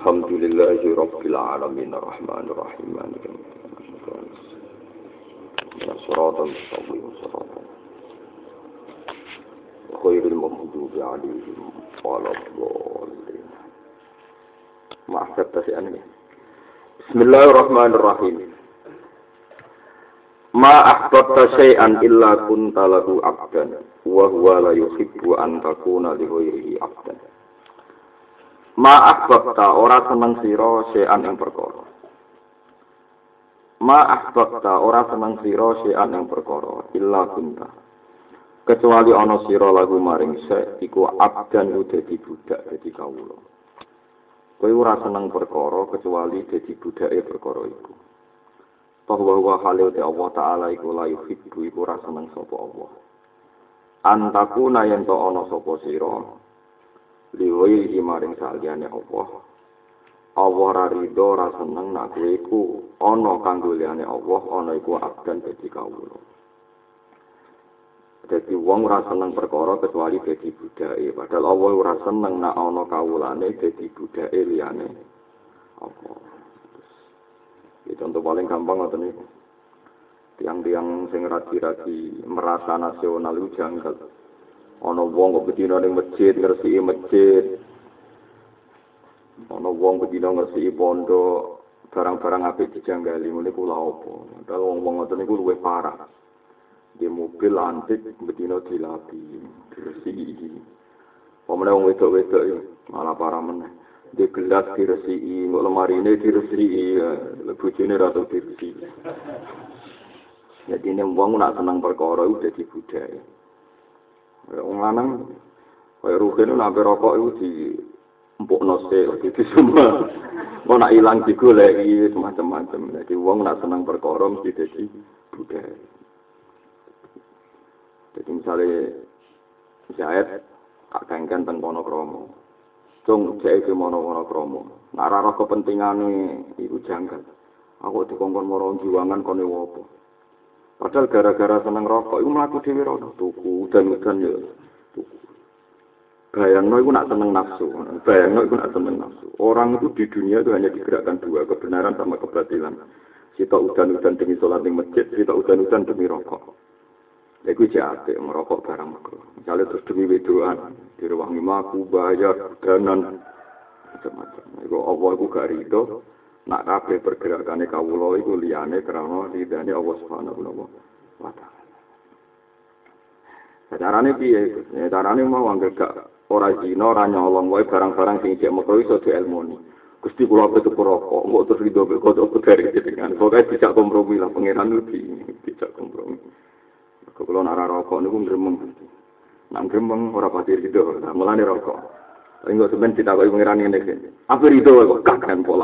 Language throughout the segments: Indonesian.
Alhamdulillahi Rabbil Alamin Ar-Rahmanir Rahim Maliki Yawmiddin Shiratal Mustaqim Shiratal Khairil Maghdubi 'alaihim waladdallin. Maaf tasian ini. Bismillahirrahmanirrahim. Ma ahbabta syai'an illa kunta lahu 'abdan wa huwa la yuhibbu an takuna li ghairihi 'abdan. Ma ahbabta ora seneng sira syai'an ing perkara. Ma ahbabta ora seneng sira syai'an ing perkara illa kunta. Kecuali ana sira lahu maring syai' iku 'abdan dadi budak dadi kawula. Kowe ora seneng perkara kecuali dadi budake perkara iku. Bahwa wa halil te Allah Ta'ala iku la yuhibbu iku ora seneng sapa Allah. Antakuna yen to ana sapa sira liwai maring saliyane Allah. Allah ra rido ra seneng nek kowe iku ana kanggo liyane Allah, ana iku abdan dadi kawula. Dadi wong ora seneng perkara kecuali dadi budake. Padahal Allah ora seneng nek ana kawulane dadi budake liyane Allah. Contoh paling gampang ngoten niku. Tiang-tiang sing radi-radi merasa nasional iku janggal. Ana wong kok bedina ning masjid ngresiki masjid. Ana wong bedina ngresiki pondok, barang-barang apik dijanggali ngene kula apa. Padahal wong-wong ngoten niku luwih parah. Di mobil antik bedina dilapi, diresiki. Pemene wong wedok-wedok iki malah parah meneh. Di gelas diresiki, kok lemarine diresiki, bojone ra tau diresiki. Jadi ini wong nak seneng perkara iku dadi budaya. Wong lanang kaya rugen nek rokok iku di empukno sik dadi semua. Mau nak ilang digoleki semacam-macam. Jadi wong nak seneng perkara mesti dadi budaya. Jadi misalnya tak kengken teng Wonokromo. Cung jek iki Wonokromo. Nek ora kepentingane iku janggal. Aku dikongkon marang jiwangan kene wopo. Padahal gara-gara seneng rokok iku mlaku dhewe rono tuku udan-udan ya tuku. Bayangno iku nak seneng nafsu. Bayangno iku nak seneng nafsu. Orang itu di dunia itu hanya digerakkan dua, kebenaran sama kebatilan. Kita udan-udan demi salat ning masjid, kita udan-udan demi rokok. Iku jate merokok barang makruh. Misale terus demi wedoan, direwangi maku bayar udanan macam-macam. Iku Allah iku gak rido. Nak kabeh pergerakane kawula iku liyane krana ridane Allah Subhanahu wa taala. Carane piye? Carane mau anggere gak ora zina, ora nyolong wae barang-barang sing cek mekro iso dielmoni. Gusti kula petuk rokok, kok terus rido kok dari dengan. Pokoke dijak kompromi lah pangeran iki, dijak kompromi. Kok kula nek rokok niku gremeng. Nang gremeng ora pati rido, mulane rokok. Enggak sebenarnya ditakoki pangeran ngene iki. Apa rido kok kakan pola.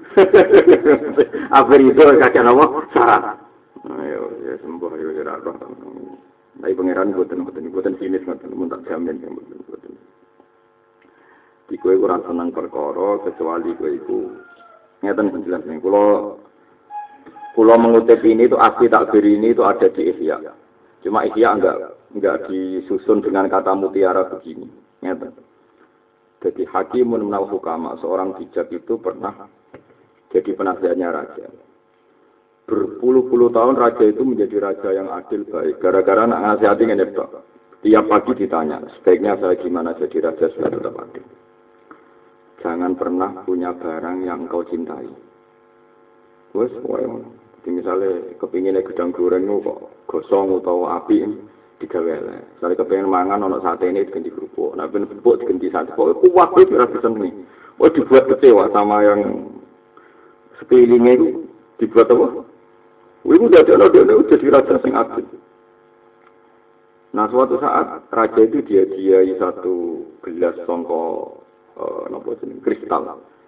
Apa rido kakan apa? Syarat. Ayo ya sembuh yo ora roh. Tapi pangeran boten sinis ngoten mun tak jamin boten. Di kowe ora seneng perkara kecuali kowe iku ngeten jelas ning kula mengutip ini itu asli takbir ini itu ada di Ihya. Cuma Ihya enggak disusun dengan kata mutiara begini. Ngeten. Jadi hakimun minal hukama, seorang bijak itu pernah jadi penasihatnya raja. Berpuluh-puluh tahun raja itu menjadi raja yang adil baik. Gara-gara nak ngasihati ngene tok. Tiap pagi ditanya, sebaiknya saya gimana jadi raja supaya tetap adil. Jangan pernah punya barang yang kau cintai. Wes, jadi misalnya kepinginnya gedang goreng kok gosong atau api digawe elek. Sale kepengin mangan ana satene diganti kerupuk. Nek ben kerupuk diganti sate. Kok kuat iki ora disenengi. Oh dibuat kecewa sama yang sekelilingnya itu dibuat apa? Iku dadekno dhewe jadi raja sing adil. Nah suatu saat raja itu dia satu gelas sangka napa jeneng kristal.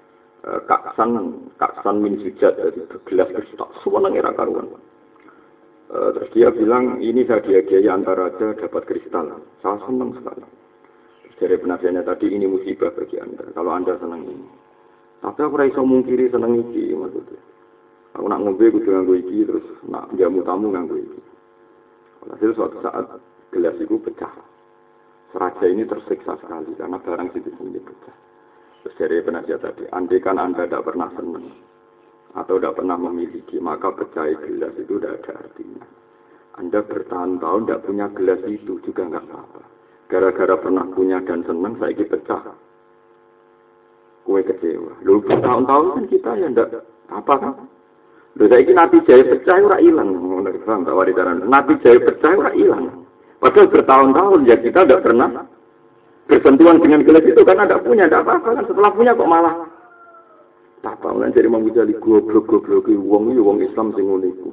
Kaksan min sujat dari gelas kristal. Suwenenge ra karuan. Terus dia bilang, ini hadiah antar raja dapat kristal. Saya senang sekali. Terus dari penasihatnya tadi, ini musibah bagi anda. Kalau anda senang ini. Tapi aku rasa mungkiri senang ini. Maksudnya. Aku nak ngombe, aku nganggo iki. Terus nak jamu tamu nganggo iki. Hasil suatu saat, gelas itu pecah. Raja ini tersiksa sekali. Karena barang situ sendiri pecah. Terus Dari penasihat tadi, andai kan Anda tidak pernah senang atau tidak pernah memiliki, maka percaya gelas itu tidak ada artinya. Anda bertahun-tahun tidak punya gelas itu juga nggak apa-apa. Gara-gara pernah punya dan senang, saya pecah. Kue kecewa. Lalu bertahun-tahun kan kita ya tidak apa kan? Lalu saya nanti jaya pecah ora hilang. Nanti jaya pecah ora hilang. Padahal bertahun-tahun ya kita tidak pernah bersentuhan dengan gelas itu kan ada punya, tidak apa-apa kan. Setelah punya kok malah apa? Mulai dari Imam Ghazali goblok wong Islam sing ngono iku.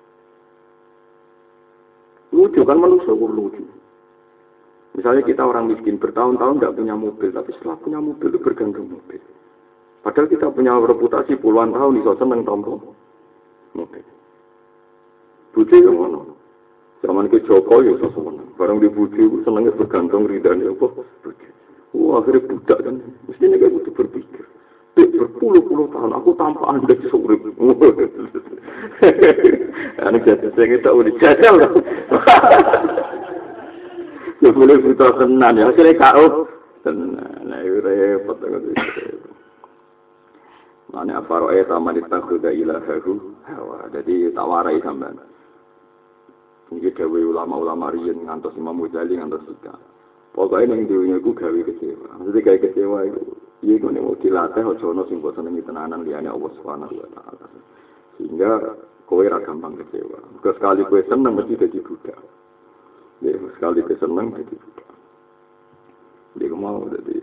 Lucu kan manusia lucu. Misalnya kita orang miskin bertahun-tahun tidak punya mobil, tapi setelah punya mobil itu bergantung mobil. Padahal kita punya reputasi puluhan tahun iso seneng tompo mobil. Buci yang mana? Zaman ke Joko ya iso seneng. Barang di buci itu senengnya bergantung ridhanya apa? Buci. Wah akhirnya budak kan. Mestinya kayak gitu berpikir. Berpuluh-puluh tahun aku tanpa Anda surip. Anak jatuh saya kita udah jajal lah. Ya boleh buta tenan ya. Akhirnya kau tenan. Nah itu repot. Mana apa roe sama ditakhuda ilahahu hawa. Jadi tak warai sampean. Ini gawe ulama-ulama riyen ngantos Imam Ghazali ngantos kita. Pokoknya yang dunia itu gawe kecewa. Maksudnya gawe kecewa itu. Iya itu mau dilatih aja ono sing bosan senengi tenanan liyane Allah Subhanahu wa taala. Sehingga kowe ra gampang kecewa. Mergo sekali kowe seneng mesti dadi budak. Ya sekali kowe seneng dadi budak. Iku mau.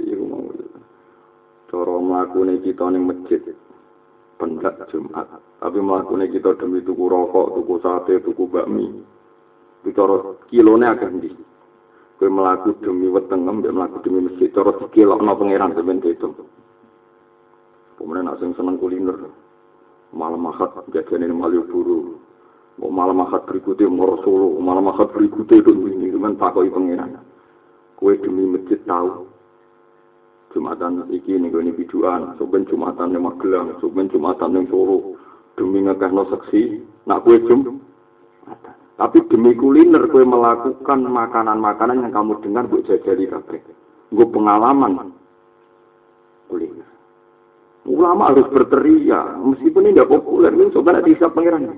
Cara mlakune kita ning masjid pendak Jumat. Tapi mlakune kita demi tuku rokok, tuku sate, tuku bakmi. Bicara kilone akeh ndi. Kowe mlaku demi wetengem, mbek mlaku demi masjid cara dikilokno pangeran sampeyan diitung. Pemenang nak sing seneng kuliner. Malam akad jajane Malioboro. Mau malam akad berikutnya Moro Solo, malam akad berikutnya itu ini cuman takoki pangeran. Kowe demi masjid tahu. Jumatan iki ning gone biduan, soben Jumatan ning Magelang, soben Jumatan ning Solo. Demi ngakehno seksi, nak kowe Jumatan. Tapi demi kuliner kowe melakukan makanan-makanan yang kamu dengar mbok jajali kabeh. Nggo pengalaman kuliner. Ulama harus berteriak, meskipun ini tidak populer, ini coba nanti hisab pangeran.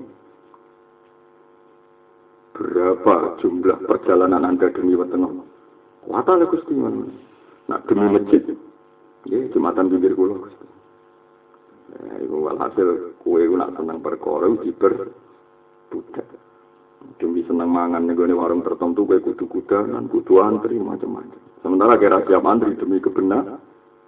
Berapa jumlah perjalanan Anda demi wetengem? Wata le Gusti men. Nak demi masjid. Nggih, Jumatan pinggir kula Gusti. Iku walhasil kowe nak seneng perkara diber budak. Demi senang mangan nego warung tertentu gue kudu kudanan, kudu antri macam-macam. Sementara kira siap antri demi kebenaran.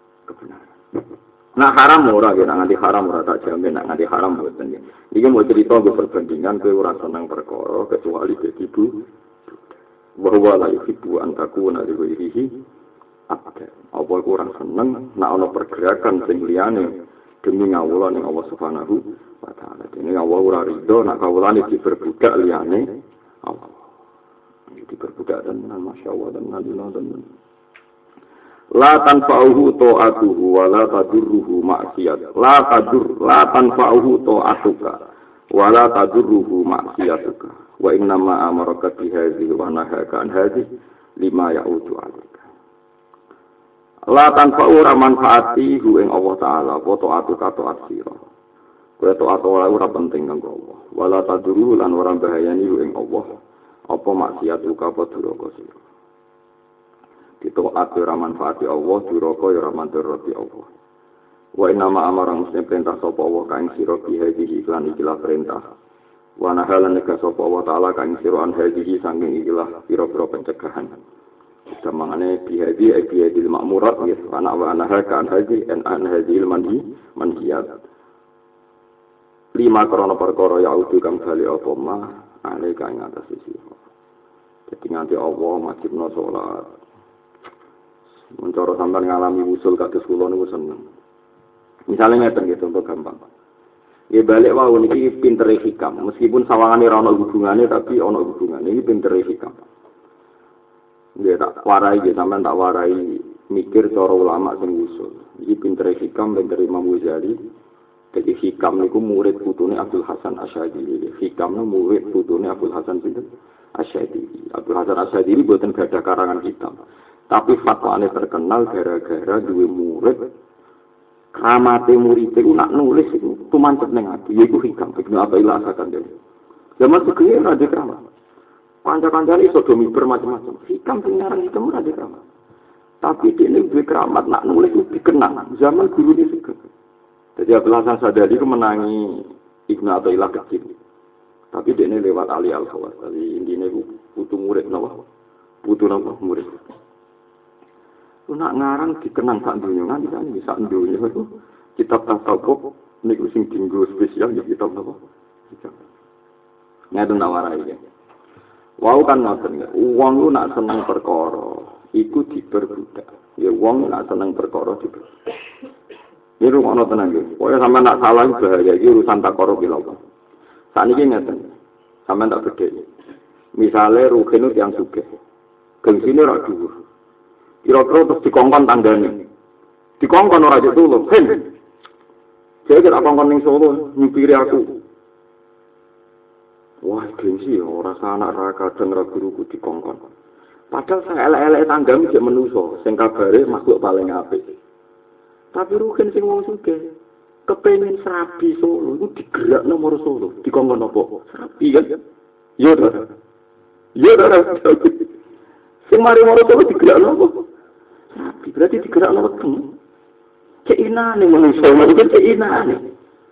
Nah haram ora kira nganti haram ora tak jamin nak nganti haram mboten ya. Iki mau cerita gue perbandingan kowe ora seneng perkara kecuali dadi ibu. Bahwa la yuhibbu an takuna li ghairihi abda. Apa kurang seneng nak ana pergerakan sing liyane demi ngawula ning Allah Subhanahu wa taala. Dene Allah ora rido nak kawulane diperbudak liyane Allah. Diperbudak dan masyaallah dan nabilah dan la tanfa'uhu ta'atuhu wa la tadurruhu ma'siyat. La tanfa'uhu ta'atuka wa la tadurruhu ma'siyatuka. Wa innama amaraka bi hadhihi wa nahaka an hadhihi lima ya'udu 'alaika. La tanfa'u ra manfaati hu ing Allah taala apa ta'atuka ta'at sira. Kowe ta'at ora penting kanggo Allah. Wa la tadurruhu lan ora bahayani hu ing Allah apa maksiatuka apa duraka sira. Ditaat ora manfaati Allah, duraka ora manfaati Allah. Wa inama amara muslim perintah sapa Allah kaing sira bi hadhihi iklan ikilah perintah. Wa nahalan neka sapa Allah taala kaing sira an hadhihi saking ikilah pira-pira pencegahan. Samangane bi hadhihi makmurat ya ana wa naha kan hadhihi an hadhil manhiyat. 5 krana perkara ya udu kang bali apa mah ale kaing atas sisi. Jadi nganti Allah wajibna salat. Mencoro sampai ngalami usul kados kula niku seneng. Misalnya ngeten nggih contoh gampang. Ya balik wau niki pintere hikam, meskipun sawangane ora ana hubungane tapi ana hubungane. Iki pintere hikam. Nggih tak warai nggih sampean tak warai mikir cara ulama sing usul. Iki pintere hikam pintere Imam Ghazali. Jadi hikam niku murid putune Abdul Hasan Asy'adili. Hikam niku murid putune Abdul Hasan Asy'adili. Abdul Hasan Asy'adili boten gadah karangan hitam. Tapi fatwane terkenal gara-gara duwe murid Kramate murid iku nak nulis iku tumancep ning ati, iku hikam Ibnu Athaillah asakan dene. Zaman segene ora ada kramat. Kanca-kancane iso do miber macam-macam. Hikam pengarang itu ora ada kramat. Tapi dene duwe kramat nak nulis iku dikenang zaman guru ini juga. Jadi Abdullah Sadali itu menangi Ibnu Athaillah kecil. Tapi dene lewat Ali Al-Khawas. Jadi intine iku putu murid napa? Putu napa murid. Nak ngarang dikenang sak donya nganti kan bisa donya itu kitab tasawuf niku sing dienggo spesial ya kitab napa kitab ngaten nawarai ya wau kan ngoten ya wong ku nak seneng perkara iku diperbudak ya wong nak seneng perkara diperbudak ya ngono tenan ya pokoke sampean nak salah bahaya iki urusan takoro bilal sakniki ngeten sampean tak bedhe misale rugen itu yang sugih gengsine ra dhuwur kira-kira terus dikongkon tanggane. Dikongkon ora aja dulu. Hen. Saya kira kongkon ning Solo nyupiri aku. Wah, gengsi ora sanak ra kadang ra guruku dikongkon. Padahal saya elek-elek tanggane jek menuso, sing kabare makhluk paling apik. Tapi rugen sing wong sugih kepengin serabi Solo iku digerak nomor Solo. Dikongkon apa? Serabi kan? Yo ta. Yo ta. Sing mari moro Solo digerak nopo? Berarti digerak weteng. Keinane manusia itu keinane.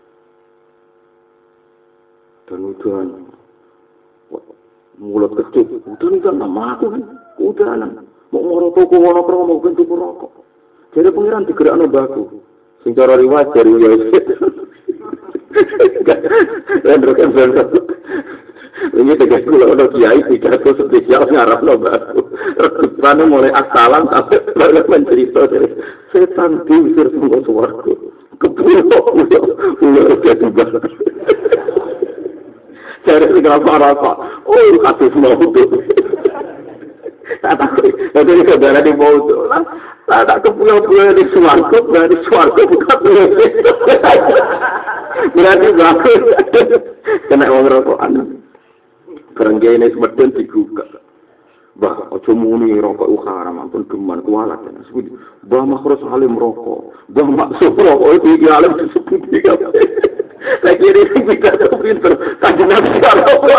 Dan udan mulut kecut, udan kan nama aku kan, udanan. Mau ngoro toko ngono promo bentuk rokok. Jadi pengiran digerakno baku. Sing cara riwayat dari Yesus. Dan rokan bener. Ini tegas kula ono kiai pidato spesial ngarapno baku. Rupane mulai asalan sampai mencerita dari setan diusir sangka swarga. Kepulo ulo ketuban. Cari kenapa rasa? Oh, kasus mau tuh. Tak tahu. Jadi saudara di mau tuh lah. Tak kepulo-pulo di swarga, berarti swarga bukan. Berarti bagus. Kena wong rokokan. Kerengge ini semedon digugat. Bah, ojo muni rokok haram, ampun geman kualat. Bah makros alim rokok. Bah maksud rokok itu alim disebut juga. Lagi ini kita pinter. Kajian nabi rokok.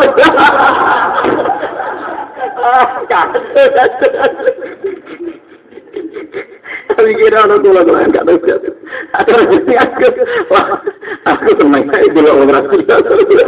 Tapi kira orang tua lain tak tahu. Aku senang saya bila orang rakyat.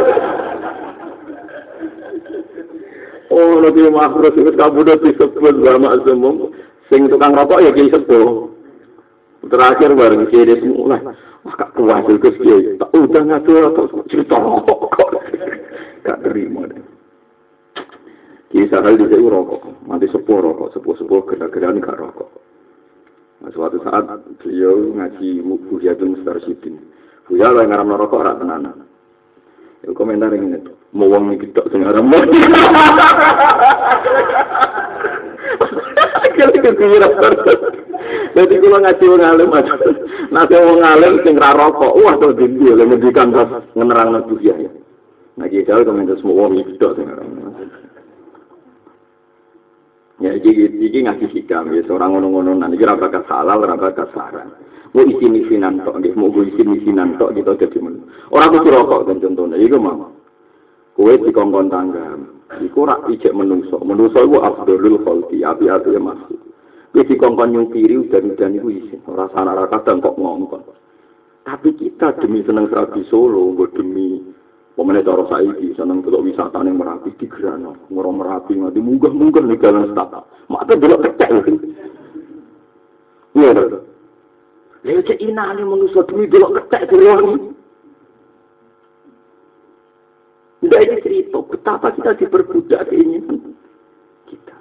Oh, nanti makhluk itu kamu udah disebut sama semua. Sing tukang rokok ya kayak sepuh. Terakhir bareng kiri semua. Wah, kak kuat itu sih. Tak udah ngatur atau cerita rokok. Gak terima deh. Kisah hal di sini rokok. Nanti sepuh rokok, sepuh gerak-gerak gak rokok. Nah, suatu saat beliau ngaji Buhiyatul Mustarsyidin. Buya lah yang ngaram rokok rak tenanan. Ya komentar ini tuh, mau wong iki tok sing aran mau. Jadi kalau ngaji wong alim aja, nanti wong alim sing ra rokok, wah to dindi lha ngendikan pas ngenerangno dunia ya. Nah iki dal komentar semua wong iki tok sing aran. Ya iki ngaji hikam ya seorang ngono-ngono nang iki ora bakat halal, ora bakat saran. Mau isi misinan tok nggih, mau isi misinan tok gitu dadi men. Ora kudu rokok kan contone, iku mau. Kowe dikongkon tangga, iku ora ijek menungso. Menungso iku afdhalul khalqi, api-api maksud. Kowe dikongkon nyupiri udan-udan iku isin, ora sana kadang kok ngongkon. Tapi kita demi seneng Serabi Solo, nggo demi pemene cara saiki seneng delok wisata ning Merapi digerano, ngoro Merapi nganti munggah-munggah ning dalan stata. Mak delok kecek. Iya. Lha cek inane manusa demi delok ketek diruang. Ndak iki cerita betapa kita diperbudak keinginan kita.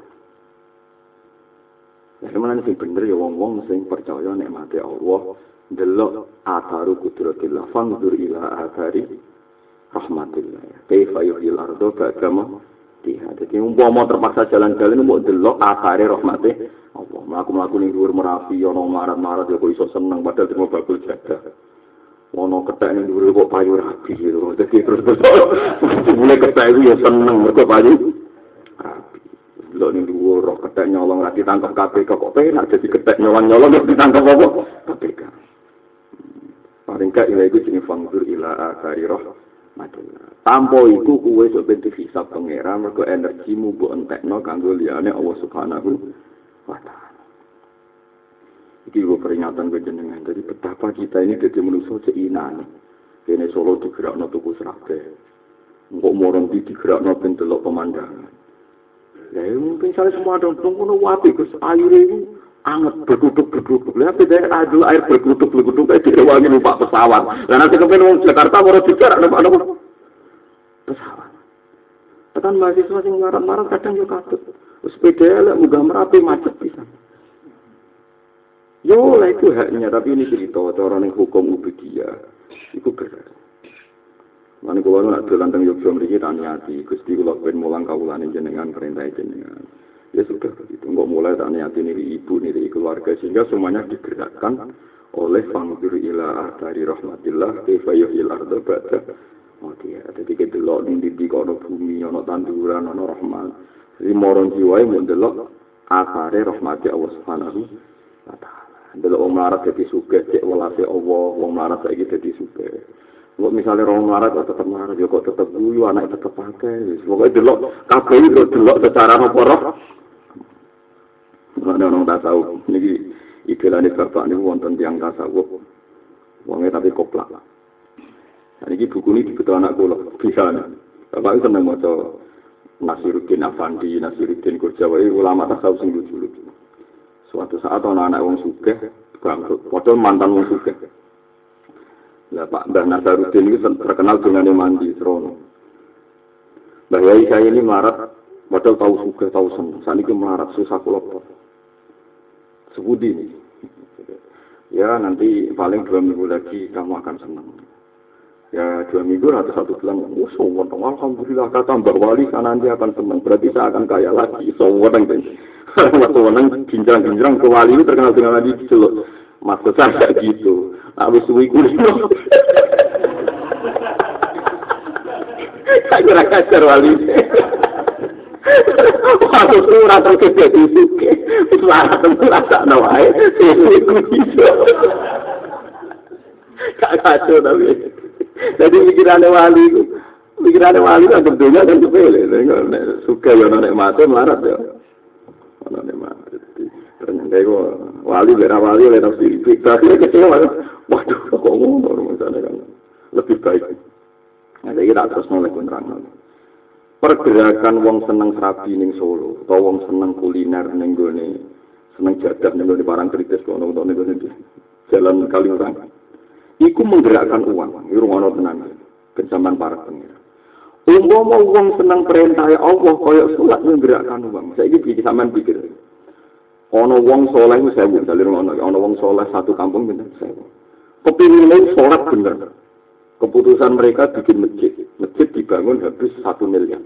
Ya mana sing bener ya wong-wong sing percaya nek mate Allah delok atharu qudratillah fanzur ila athari rahmatillah. Kaifa yuhyil ardo ba'dama tiha. Dadi umpama terpaksa jalan-jalan mbok delok athare rahmate Allah, mlaku-mlaku ning dhuwur Merapi ana marat-marat ya kok iso seneng padahal cuma bakul jaga. Ono kethek ning dhuwur kok payu rapi gitu. Dadi terus mulai kethek itu ya seneng mergo payu rapi. Lho ning dhuwur kok kethek nyolong ra ditangkap KPK kok penak dadi kethek nyolong-nyolong kok ditangkap apa? KPK. paling gak ila iku jenenge fangdur ila akari rahmatillah. Tanpa iku kowe sok ben dihisab pangeran mergo energimu mbok entekno kanggo liyane Allah Subhanahu wa taala. Iki gue peringatan gue jenengan. Jadi betapa kita ini jadi manusia seinane. Kene Solo digerakno tuku serabe. Engkok morong digerakno ben delok pemandangan. Ya mungkin saya semua dong ngono wae Gus aire iku anget berkutuk. Lah beda adul air berkutuk kayak direwangi numpak pesawat. Lah nanti kepen wong Jakarta ora digerak numpak pesawat. Tekan mahasiswa sing marah-marah kadang yo katut. Sepeda lek munggah Merapi macet pisan. Yo lah itu haknya, tapi ini cerita cara ning hukum ubudiyah. Iku berat. Mane kula nak dolan teng Yogyakarta mriki tanyati, Gusti kula ben mulang kawulane jenengan perintah jenengan. Ya sudah begitu, enggak mulai tanyati niri ibu, niri keluarga sehingga semuanya digerakkan oleh fangdur ila dari rahmatillah kaifa yuhyil arda ba'da mautiha. Dadi kedelok ning ndi kono bumi ana tanduran ana rahmat. Jadi moron jiwae mun delok akare rahmati Allah Subhanahu wa taala. Delok wong melarat dadi sugih cek welase Allah, wong melarat saiki dadi sugih. Kok misale wong melarat kok tetep melarat ya kok tetep guyu anak tetep akeh. Pokoke delok kabeh itu delok secara apa roh. Ana tasawuf niki idelane bapak niku wonten tiyang tasawuf. Wonge tapi koplak. Niki buku ini dibeto anak kula bisa. Bapak itu seneng maca Nasiruddin Afandi, Nasiruddin Gurjawi ulama tasawuf sing lucu-lucu. Suatu saat anak wong sugih bangkrut, padahal mantan wong sugih. Lah Pak Mbah Nasaruddin itu terkenal dengan mandi serono. Mbah Yai saya ini melarat, padahal tahu sugih, tahu seneng. Saniki melarat susah kula. Sebudi ini. Ya nanti paling 2 minggu lagi kamu akan senang. Ya 2 minggu atau 1 bulan, alhamdulillah kata Mbak Wali kan nanti akan senang. Berarti saya akan kaya lagi. Soalnya waktu menang ginjang ke Wali itu terkenal dengan lagi celuk. Maksud saya gitu. Habis suwi kulino. Saya kira kacar Wali. Waktu itu rata kejadi suke. Suara rasa nawai. Suwi kulino. Kak kacau tapi. Jadi pikirannya Wali kan tentunya kan sepele. Suka ya nek mate melarat ya. Ana nek mate. Ternyata kok Wali oleh nafsi kita kecewa. Waduh kok ngono misalnya kan. Lebih baik. Nah, iki tak terus nolak nerang. Pergerakan wong seneng serabi ning Solo, utawa wong seneng kuliner ning gone seneng jadah ning gone barang kritis kono ning gone Jalan Kaliurang. Iku menggerakkan uang, irungono tenan. Kencaman para pengira. Umpama wong seneng perintah Allah kaya salat menggerakkan uang. Saiki iki sampean pikir. Ana wong saleh wis 1000, dalem ana wong saleh satu kampung pinten 1000. Kepingine salat bener. Keputusan mereka bikin masjid. Masjid dibangun habis 1 miliar.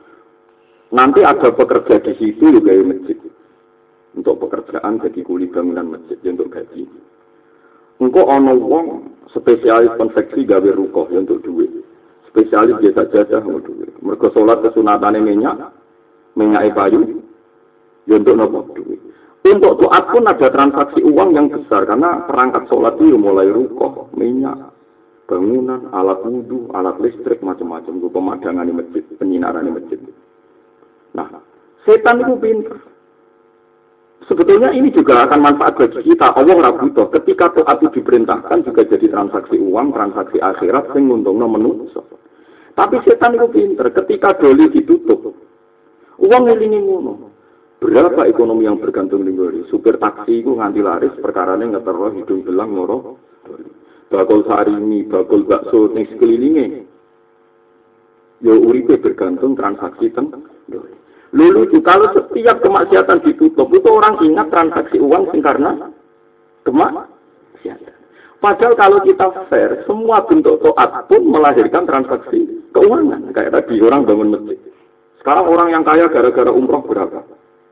Nanti ada pekerja di situ juga masjid. Untuk pekerjaan jadi kuli bangunan masjid untuk gaji. Engko ana wong spesialis konveksi gawe rukoh untuk duit. Spesialis biasa jajah untuk duit. Mergo salat kesunatane minyak kayu ya untuk nopo duit. Untuk taat pun ada transaksi uang yang besar karena perangkat salat itu mulai rukoh, minyak, bangunan, alat wudu, alat listrik macam-macam untuk pemadangan di masjid, penyinaran di masjid. Nah, setan itu pintar. Sebetulnya ini juga akan manfaat bagi kita. Allah ora butuh. Ketika taat itu diperintahkan juga jadi transaksi uang, transaksi akhirat sing nguntungno manusa. Tapi setan itu pinter. Ketika doli ditutup, uang ngelingi ngono. Berapa ekonomi yang bergantung ning doli? Supir taksi itu nganti laris perkarane ngetero hidung belang loro. Bakul sarimi, bakul bakso ning sekelilinge. Ya uripe bergantung transaksi teng doli. Lalu kalau setiap kemaksiatan ditutup, itu orang ingat transaksi uang sing karena kemaksiatan. Padahal kalau kita fair, semua bentuk taat pun melahirkan transaksi keuangan. Kayak tadi orang bangun masjid. Sekarang orang yang kaya gara-gara umroh berapa?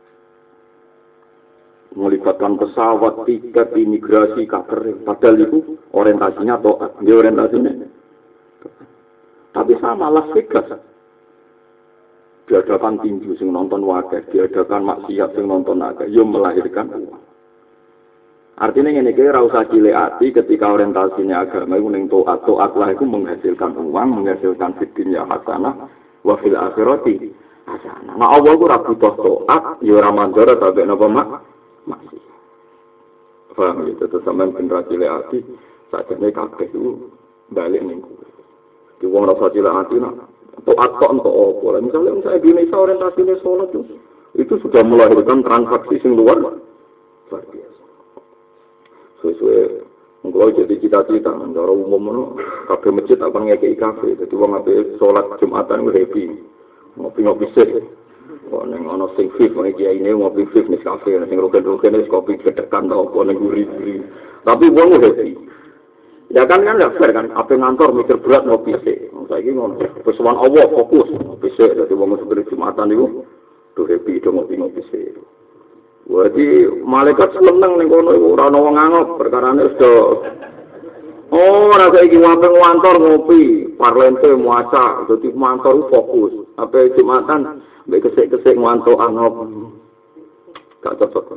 Melibatkan pesawat, tiket, imigrasi, catering. Padahal itu orientasinya taat. Dia orientasinya. Tapi sama Las Vegas. Diadakan tinju sing nonton wakil, diadakan maksiat sing nonton akeh, yo melahirkan uang. Artinya ngene iki ora usah cilik ati ketika orientasinya agama iku ning taat lah iku menghasilkan uang, menghasilkan dunya hasanah wa fil akhirati hasanah. Nah Allah ku ora butuh taat, ya ora mandora sampe napa masih. Paham ya, terus sampean generasi cilik ati sakjane kabeh iku balik ning kuwi. Di wong rasa cilik ati nak taat kok entuk apa. Misalnya saya di Indonesia orientasinya sholat itu sudah melahirkan transaksi sing luar biasa. Sesuai kalau jadi cita-cita, cara umum itu kafe masjid akan ngekei kafe. Jadi orang ngapain sholat Jumatan itu happy, ngopi sih. Kalau neng ono sing fit, neng kiai ini ngopi fit nih kafe, neng roken nih kopi kedekan tau apa neng gurih. Tapi uang happy. Ya kan nggak fair kan? Apa ngantor mikir berat ngopi sih. Saya ini ngono. Pesuan Allah fokus ngopi sih. Jadi uang seperti Jumatan itu tuh happy itu ngopi sih. Jadi malaikat seneng ning kono iku ora ana wong ngangop perkarane sudah. Oh, ora saiki ngape ngantor ngopi, parlente muaca, dadi mantor fokus. Ape Jumatan mbek kesek-kesek ngantuk angop. Gak cocok.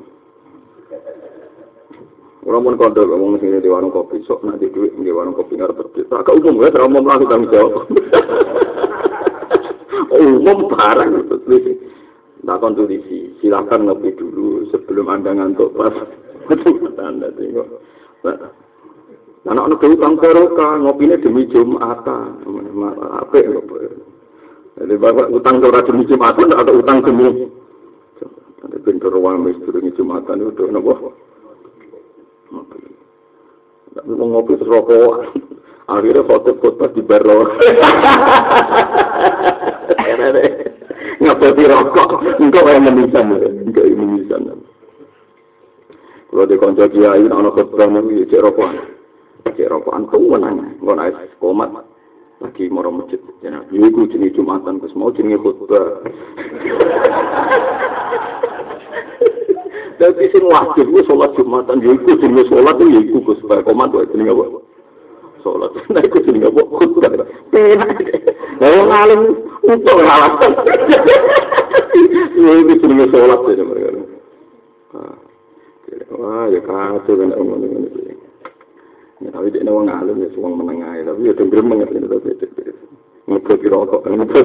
Ora mun kondo ngomong sing di warung kopi sok nanti duit di warung kopi ngarep terus. Agak umum ya, ora umum langsung tanggung jawab. Umum barang terus. Takon tulisi, silakan ngopi dulu sebelum Anda ngantuk pas. Anda tengok. Nah, anak utang barokah, ngopinya demi Jumatan. Apa ngopi? Jadi bapak utang ora demi Jumatan atau utang demi? Ada pintu ruang demi Jumatan itu nopo. Tapi mau ngopi terus rokok. Akhirnya foto-foto di baro. Ngapa rokok? Engkau yang menisan, engkau yang menisan. Kalau di konco kiai, anak khotbah mungkin cek rokokan tuh menang, nggak naik komat lagi mau masjid. Jadi aku jenis Jumatan, kus mau jenis khotbah. Tapi sing wajib itu sholat Jumatan, jadi jenis sholat itu jadi kus komat tuh jenis apa? Sholat, nah itu jenis apa? Khotbah. Nah yang alim untuk alasan. Ini jenis sholat saja mereka. Wah ya kacau kan ngomong-ngomong ini. Ya, tapi dia orang alim ya suang menengah, tapi ya dengerin mengerti tapi ngeblokir rokok,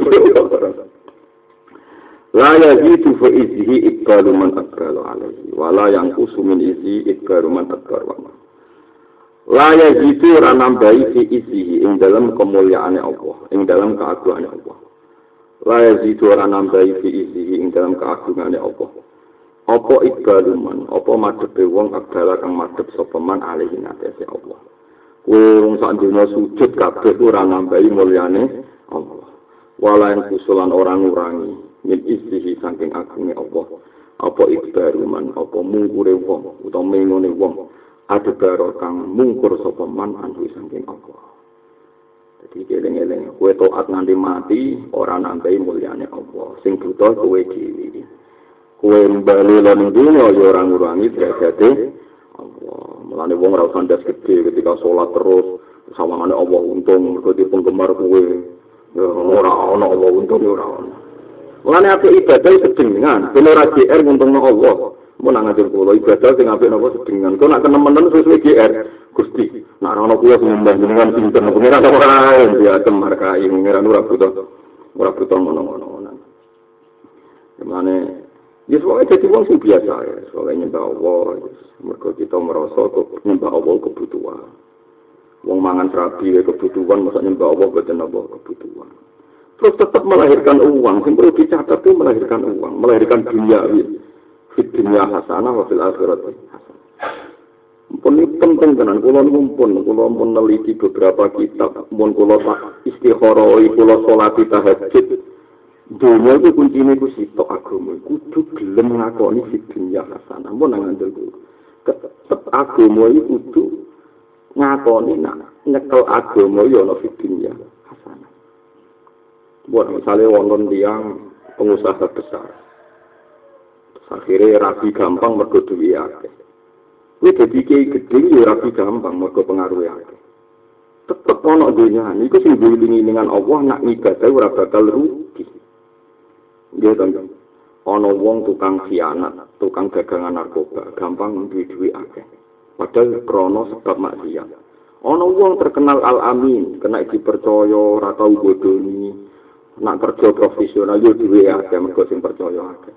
La yazidu fa izhi ikbalu man akbalu alaihi, wala yang kusumin izhi ikbalu man akbalu alaihi. La yazidu ranambai fi izhi ing dalam kemuliaannya Allah, ing dalam keagungannya Allah. La yazidu ranambai fi izhi ing dalam keagungannya Allah. Apa ikbaluman, apa madhepe wong akbala kang madhep sapa man alaihi natese Allah. Wong sak dina sujud kabeh ora nambahi mulyane Allah. Wala yang kusulan orang ngurangi min istihi saking agunge Allah. Apa ikbaluman, apa mungkure wong utawa mengone wong adebaro kang mungkur sapa man anhu saking Allah. Jadi geleng-geleng kowe taat nganti mati ora nambahi mulyane Allah. Sing buta kowe dhewe. Kowe mbali lan dunya ya ora ngurangi derajate Allah. Mulane wong ora usah ndas gede ketika salat terus sawangane Allah untung mergo di penggemar kowe. Ya ora ana Allah untung ya ora ana. Mulane apik ibadah sedengan, ben ora GR nguntungno Allah. Mun nang ngatur kula ibadah sing apik napa sedengan. Kok nak kenemen sesuai GR Gusti. Nak ana kula sing mbah jenengan pinten pengira ora ya temar kae pengira ora butuh ngono-ngono. Mulane ya soalnya jadi orang sing biasa ya, soalnya nyembah Allah, mereka kita merasa nyembah Allah kebutuhan. Wong mangan serabi kebutuhan, masa nyembah Allah buatan Allah kebutuhan. Terus tetap melahirkan uang, yang perlu dicatat itu melahirkan uang, melahirkan dunia, fit dunia hasanah, wa fil akhirat hasanah. Mumpun ini penting tenan, kula mumpun meneliti beberapa kitab, mumpun kula istikharah, kula sholati tahajud. Dunia itu kuncinya itu sitok agama, kudu gelem ngakoni si dunia hasanah. Mau ngandel ku, tetap agama itu kudu ngakoni nyekel agama itu ada si dunia hasanah. Buat misalnya wonten tiang pengusaha besar, terus akhirnya rapi gampang mergo duwe akeh. Kuwi dadi kiai gedhe ya rapi gampang mergo pengaruh akeh. Tetep ana dunia, niku sing dilingi-lingan Allah nak ibadah ora bakal rugi. Dia tanya, ono wong tukang khianat, tukang dagangan narkoba, gampang duit-duit akeh. Padahal krono sebab maksiat. Ana wong terkenal al-amin, kena dipercaya ora tau bodoni, nak kerja profesional yo duwe akeh mergo sing percaya akeh.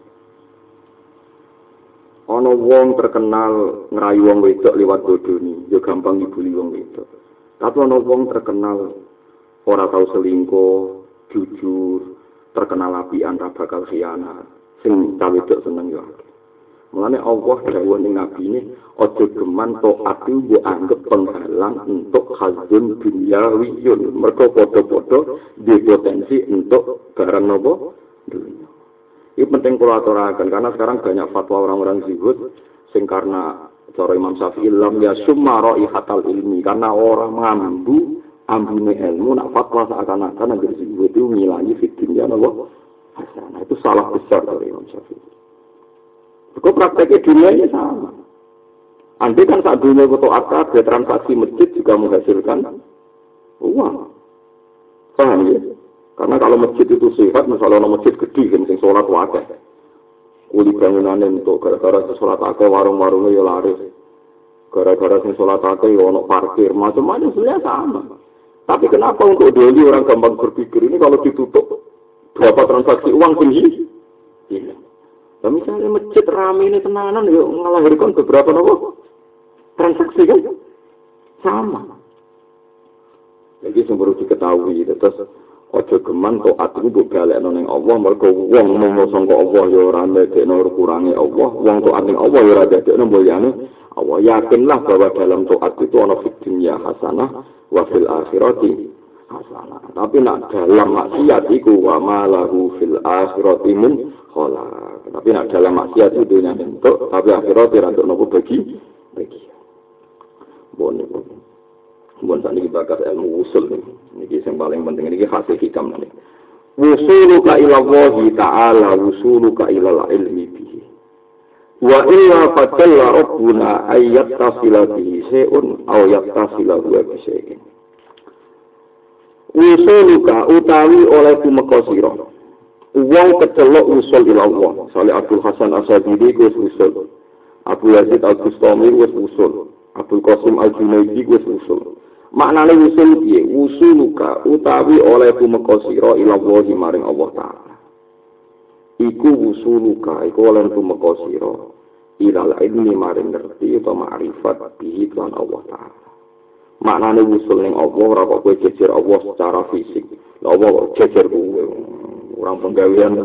Ana wong terkenal ngrayu wong wedok liwat bodoni, yo gampang ngibuli wong wedok. Tapi ana wong terkenal ora tau selingkuh, jujur, terkenal apian ra bakal khianat. Sing cawe wedok seneng yo akeh. Mulane Allah dawuh ning nabine aja geman taat mbok anggap penghalang untuk hazun dunyawiyun. Mergo padha-padha duwe potensi untuk barang napa dunya. Ini penting kula aturaken karena sekarang banyak fatwa orang-orang zuhud sing karena cara Imam Syafi'i lam ya summa raihatal ilmi karena orang ambune ilmu nak fatwa seakan-akan anggere zuhud itu ngilangi fitnya napa. Nah, itu salah besar dari Imam Syafi'i. Kok prakteknya dunia ini sama. Andai kan saat dunia itu akad, transaksi masjid juga menghasilkan uang. Paham ya? Karena kalau masjid itu sehat, misalnya masjid gede, yang sholat wakil. Kuli bangunannya untuk gara-gara sholat akil, warung-warungnya ya laris. Gara-gara sholat akil, ya ada parkir, macam-macam sebenarnya sama. Tapi kenapa untuk doli orang gampang berpikir ini kalau ditutup, berapa transaksi uang tinggi? Iya. Nah, misalnya masjid rame ini tenanan, ya ngelahirkan beberapa transaksi kan sama. Jadi sumber diketahui, terus ojo geman taat itu mbok balekno ning Allah, mergo wong mung sangka Allah ya ora ndadekno kurange Allah, wong taat ning Allah ya ora ndadekno mulyane Allah. Yakinlah bahwa dalam taat itu ana fitnya hasanah wa fil akhirati hasanah. Tapi nak dalam maksiat iku wa malahu fil akhirati min khalaq. Tapi nak dalam maksiat itu dunia bentuk, tapi akhirat tidak untuk nopo bagi. Bon tadi bakat ilmu usul ini yang paling penting ini hasil hikam nih. Wusuluka ila Allah Ta'ala wusuluka ila ilmi bihi. Wa illa fatalla rabbuna ayyat tasila bihi syai'un aw yattasila huwa bi syai'in. Wusuluka utawi oleh tumeka sira. Wong kecelok usul ila Allah. Saleh Abdul Hasan As-Sadili wis usul. Abu Yazid Al-Bustami wis usul. Abdul Qasim Al-Junaidi wis usul. Maknane usul piye? Usuluka utawi oleh tumeka sira ila Allah maring Allah Taala. Iku usuluka iku oleh tumeka sira ila ilmi maring ngerti utawa ma'rifat bihi lan Allah Taala. Maknane usul ning Allah ora kok kowe jejer Allah secara fisik. Lah Allah jejer kowe. Orang penggawean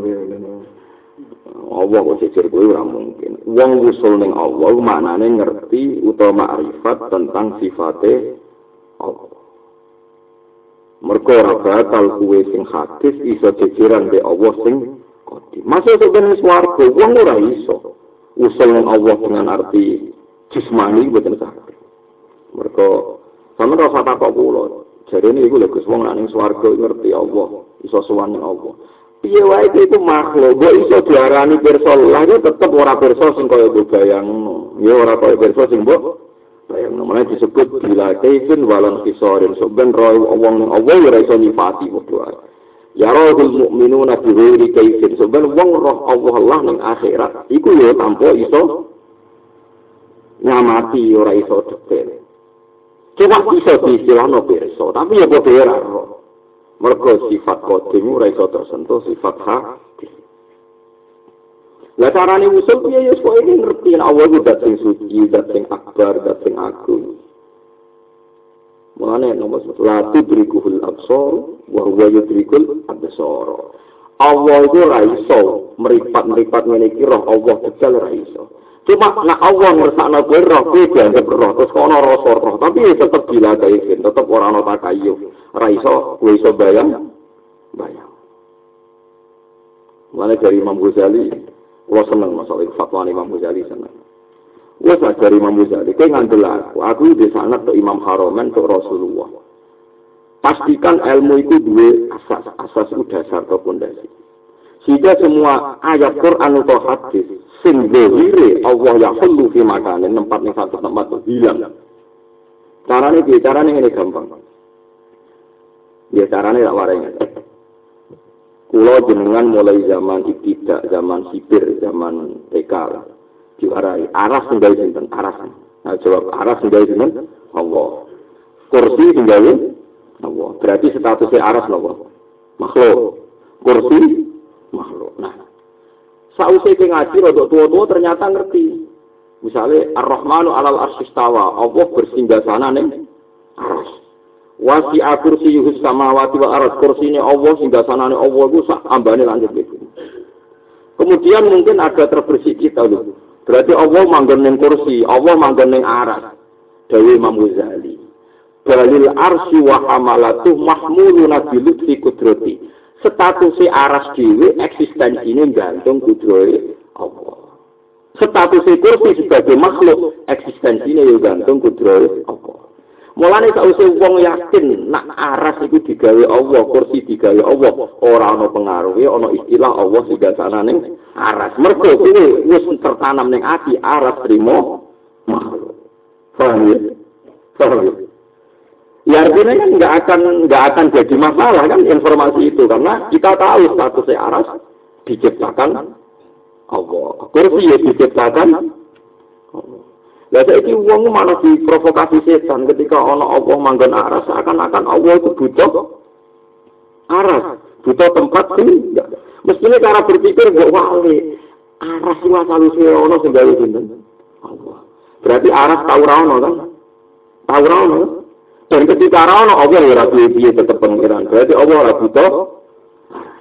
Allah kok jejer kowe ora mungkin. Wong usul ning Allah maknane ngerti utawa ma'rifat tentang sifate Allah. Mergo ora bakal kowe sing hadis iso jejeran be Allah sing qadim. Masuk ben swarga wong ora iso. Usul ning Allah dengan arti jismani boten saged. Mergo sampeyan ora takok kula. Jarene iku lho Gus wong nek ning swarga ngerti Allah, iso sowan ning Allah. Piye wae itu makhluk, kok iso diarani pirsa Allah itu tetep ora pirsa sing kaya bayangno. Ya ora kaya pirsa sing mbok bayangno. Mulane disebut bila kaifin walan kisorin. Soben roh wong Allah ora iso nyifati padha ae. Ya rohul mukminuna bi ghairi kaifin. Soben wong roh Allah ning akhirat iku ya tanpa iso nyamati ora iso detail. Cuma iso diistilahno pirsa, tapi ya padha ora roh. Mergo sifat qadim ora iso tersentuh sifat hadis. Lah carane usul piye ya kok iki ngerti Allah ku zat sing suci, zat sing akbar, zat sing agung. Mulane nomor 1 la tudrikul absar wa huwa yudrikul absar. Allah itu ora iso meripat-meripat ngene iki roh Allah dajal ora iso. Cuma nek Allah ngersakno kowe roh kowe dianggap roh terus kono rasa roh, tapi tetep bila kaifin, tetep ora ana takayuf. Ora iso kowe iso bayang. Mulane dari Imam Ghazali, kula seneng masalah fatwa Imam Ghazali seneng. Wes dari Imam Ghazali, kowe ngandel aku di sanad ke Imam Haromen ke Rasulullah. Pastikan ilmu itu duwe asas dasar atau fondasi. Sehingga semua ayat Quran atau hadis sing zahire Allah yahullu fi makanin tempat ning satu tempat hilang. Carane piye? Carane ngene gampang. Ya carane tak warai. Kula jenengan mulai zaman ibtidak, zaman sipir, zaman TK diwarai aras tunggal sinten aras. Nah, jawab aras tinggal dengan Allah. Kursi tinggal Allah. Berarti statusnya aras Allah. Makhluk. Kursi makhluk. Nah, sausai ke ngaji rodok tua-tua ternyata ngerti. Misalnya Ar-Rahmanu 'alal arsy istawa, Allah bersinggah sana ning aras. Wasi'a kursiyyuhus samawati wa aras, kursine Allah singgah sanane Allah iku sak ambane langit iki. Kemudian mungkin ada terbersih kita lho. Berarti Allah manggon ning kursi, Allah manggon ning aras. Dewi Imam Ghazali. Balil arsy wa hamalatu mahmuluna bi lutfi qudrati. Statusé aras dhewe eksistensine gantung kudrohe Allah. Statusé kursi sebagai makhluk eksistensine yo gantung kudrohe Allah. Mulane sausé wong yakin nak aras iku digawe Allah, kursi digawe Allah, ora ana pengaruhe, ana istilah Allah sigasana ning aras. Mergo kuwi wis tertanam ning ati aras trimo makhluk. Paham ya? Paham ya? Ya artinya kan nggak akan jadi masalah kan informasi itu karena kita tahu statusnya aras diciptakan Allah, kursi ya diciptakan Allah. Lah saiki wong malah diprovokasi setan ketika ana Allah manggon aras seakan-akan Allah itu butuh aras, butuh tempat sih. Mestinya cara berpikir kok wali aras itu asal-usule ana sing gawe sinten? Allah. Berarti aras tau ora ana kan? Tau ora ana. Dan ketika ana Allah ora piye tetep pengiran. Berarti Allah ora butuh aras.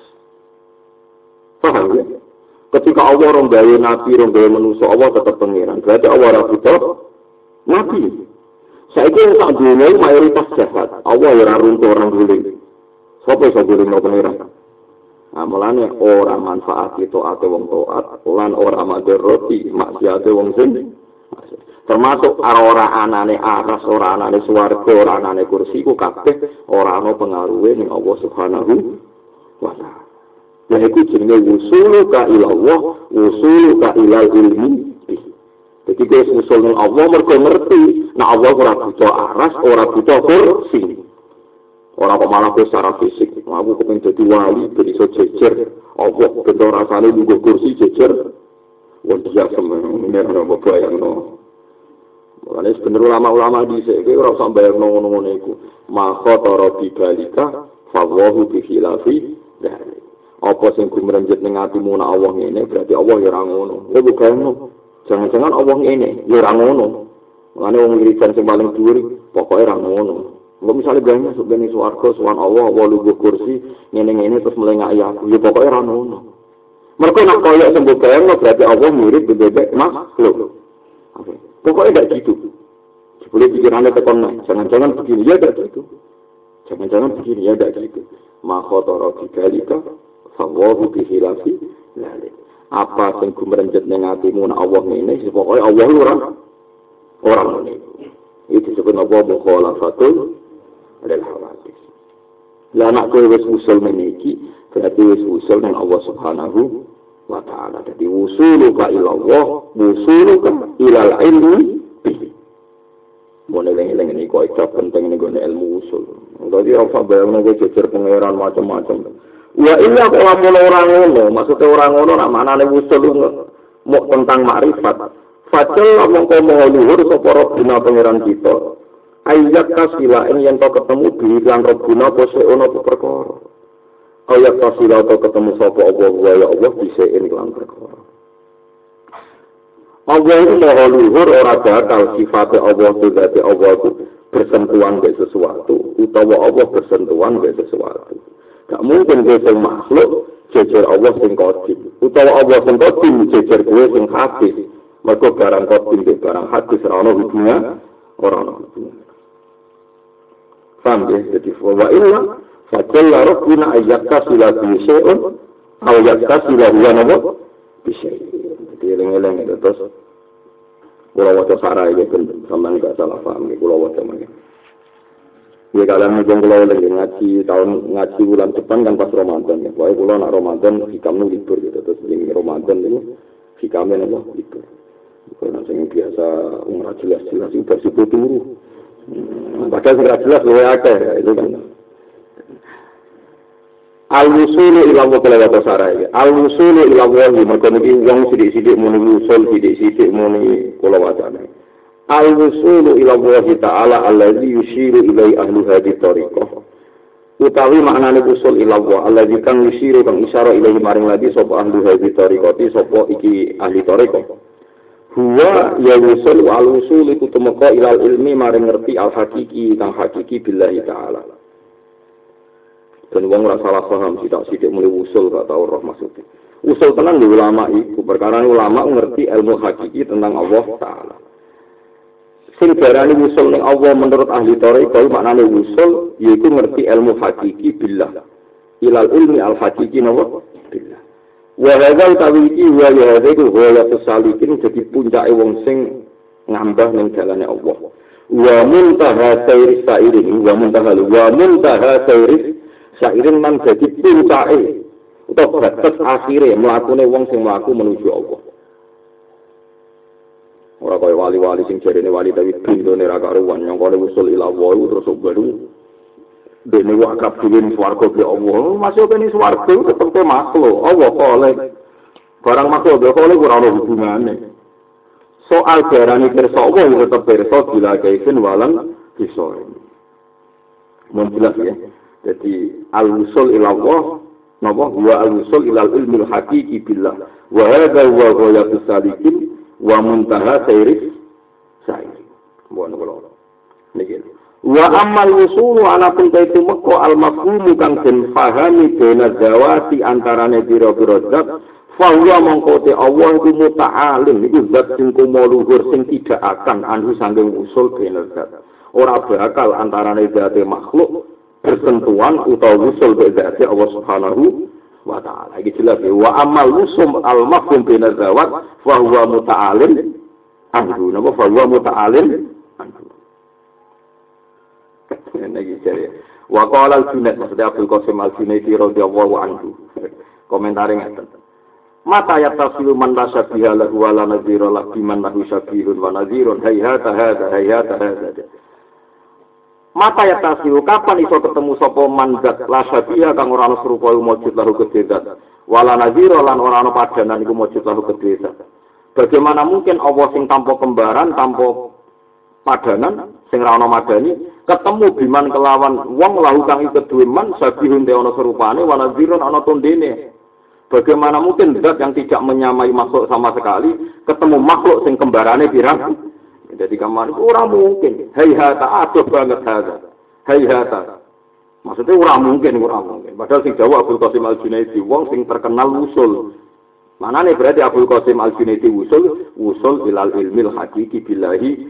Paham ya? Ketika Allah orang gawe nabi, orang gawe manusia, Allah tetap pengiran. Berarti Allah ora butuh nabi. Saiki yang sak dunia mayoritas jahat. Allah ora runtuh orang guling. Sapa iso guling no pengiran? Nah, mulane ora manfaat itu ate wong taat, lan ora madaroti maksiate wong sing. Termasuk ora anane aras, ora anane swarga, ora anane kursi ku kabeh ora ana pengaruhe ning Allah Subhanahu wa taala. Nah, itu jenenge wusuluka ilallah, wusuluka ilal ilmi. Jadi kita usul ning Allah mergo ngerti, nah Allah ora butuh aras, ora butuh kursi. Ora kok malah secara fisik. Aku kepengin dadi wali, ben iso jejer. Allah ben rasane nggo kursi jejer. Wong dia semen ora bayangno. Mulane sebenarnya ulama-ulama dhisik iki ora usah bayangno ngono-ngono iku. Maka tara bibalika fawahu bi khilafi dzalik. Apa sing gumrenjet ning atimu nek Allah ngene berarti Allah ya ora ngono. Lha kok ngono. Jangan-jangan Allah ngene ya ora ngono. Mulane wong wiridan sing paling dhuwur pokoke ora ngono. Engko misale gawe masuk ben swarga suwan Allah lugu kursi ngene-ngene terus mulai ngak aku ya pokoke ora ngono. Mergo nek koyo sing bayangno berarti Allah mirip bebek makhluk. Oke. Pokoknya tidak gitu. Boleh pikirannya tekon, jangan-jangan begini ya tidak gitu. Jangan-jangan begini ya tidak gitu. Makhotoro bigalika, fawahu bihilafi, lalik. Apa yang gumrenjet nengatimu na Allah ini, pokoknya Allah orang ini. Itu disebut Allah mukhalafatul adalah hawadis. Lah nak kowe wis usul meniki, berarti wis usul dengan Allah Subhanahu wa ta'ala. Jadi wusuluka ilallah, wusuluka ilal ilmi bihi. Mau neleng-neleng ini kok ikut penting ini guna ilmu usul. Jadi apa bayangnya gue jejer pengeran macam-macam. Ya ini aku lamun orang ngono, maksudnya orang ngono nak mana nih usul mau tentang makrifat. Fajal lamun kau mau luhur soporo guna pengeran kita. Ayat kasilain yang kau ketemu di lan robuna pose ono perkara. Ayat kasilah atau ketemu sapa Allah wa ya Allah disein kelan perkara. Allah itu maha luhur ora bakal sifate Allah sifate Allah itu bersentuhan dengan sesuatu utawa Allah bersentuhan dengan sesuatu. Gak mungkin kowe sing makhluk jejer Allah sing qadim utawa Allah sing qadim jejer kowe sing hadis. Mergo barang qadim dhe barang hadis ora ono hubungan ora ono hubungan. Paham ya? Jadi wa illa Fajalla rabbuna ayyaka sila bisyai'un aw yakka sila huwa nawa bisyai'in. Jadi eleng-eleng itu terus kula waca sarai iki sampeyan gak salah paham iki kula waca mangke. Ya kalian mung kula lagi ngaji tahun ngaji bulan depan kan pas Ramadan ya. Pokoke kula nak Ramadan hikamnya libur gitu terus ning Ramadan ini hikamnya apa libur. Kalau sing biasa umrah jelas-jelas itu bersih turu. Padahal jelas luwe akeh itu kan. Al-wusulu ila Allah kala wa sarai. Al-wusulu ila Allah mergo niki wong sithik-sithik muni usul sithik-sithik muni kula wacane. al-wusulu ila Allah Ta'ala allazi yushiru ilai ahli hadhihi thariqah. Utawi maknane usul ila Allah allazi kang yushiru kang isyara ilai maring lagi sapa ahli hadhihi thariqati sapa iki ahli thariqah. Huwa ya wusul al-wusul iku tumeka ilal ilmi maring ngerti al-hakiki kang hakiki billahi ta'ala. Dan wong ora salah paham sithik mulai usul gak tau roh maksudnya. Usul tenan di ulama iku perkara ulama ngerti ilmu hakiki tentang Allah Ta'ala. Sing darani usul ning Allah menurut ahli thariqah maknane usul yaiku ngerti ilmu hakiki billah. Ilal ilmi al hakiki nawa billah. Wa hadza tawiki wa yahdiku wa salikin jadi puncake wong sing ngambah ning dalane Allah. Wa muntaha sayri sairin wa muntaha sayri sairin man jadi puncake utawa batas akhire mlakune wong sing mlaku menuju Allah. Ora kaya wali-wali sing jarene wali tapi bindone ra karuan nyongkone usul ila Allah terus baru dene wa akrab dhewe swarga be Allah masuk kene swarga tetep te makhluk Allah oleh barang makhluk be oleh ora ono hubungane soal darani pirsa Allah tetep pirsa bila kaifin walan bisa mun jelas ya jadi al-usul ila Allah napa huwa al-usul ila al-ilmil haqiqi billah wa hadha huwa ghayatus salikin wa muntaha sayris sair. Mohon kula. Niki. Wa amal wusulu ala puntaitu mekko al mafhumu kang den fahami dene zawati antarane pira-pira zat fa huwa mongko te Allah iku muta'alim iku zat sing luhur sing tidak akan anu sanging usul dene zat. Ora bakal antarane zate makhluk bersentuhan utawa usul zate Allah Subhanahu wa ta'ala. Iki jelas ya. Wa amal usum al-mafhum bina zawat fa huwa muta'alim anhu. Napa fa huwa muta'alim anhu. Niki jare. Wa qala al-Junaid maksudnya Abdul Qasim al-Junaidi radhiyallahu anhu. Komentare ngaten. Mata yatasilu man la syabiha lahu wa la nadhira lahu biman lahu syabihun wa nadhirun hayhata hadza. Mata ya tasiu kapan iso ketemu sapa manzat la syabiha kang ora ana serupa mujud lahu kedezat wala nazira lan ora ana padanan iku mujud lahu kedezat. Bagaimana mungkin Allah sing tanpa kembaran tanpa padanan sing ora ana madani ketemu biman kelawan wong lahu kang kedue man syabihun te ana serupane wa nazirun ana tondene. Bagaimana mungkin zat yang tidak menyamai makhluk sama sekali ketemu makhluk sing kembarane pirang? Jadi kamar orang mungkin, hayhata aduh banget hada, hayhata. Maksudnya orang mungkin. Padahal sing jawab Abdul Qasim al-Junaidi, wong sing terkenal usul. Mana nih berarti Abdul Qasim al-Junaidi usul ilal ilmil hakiki billahi.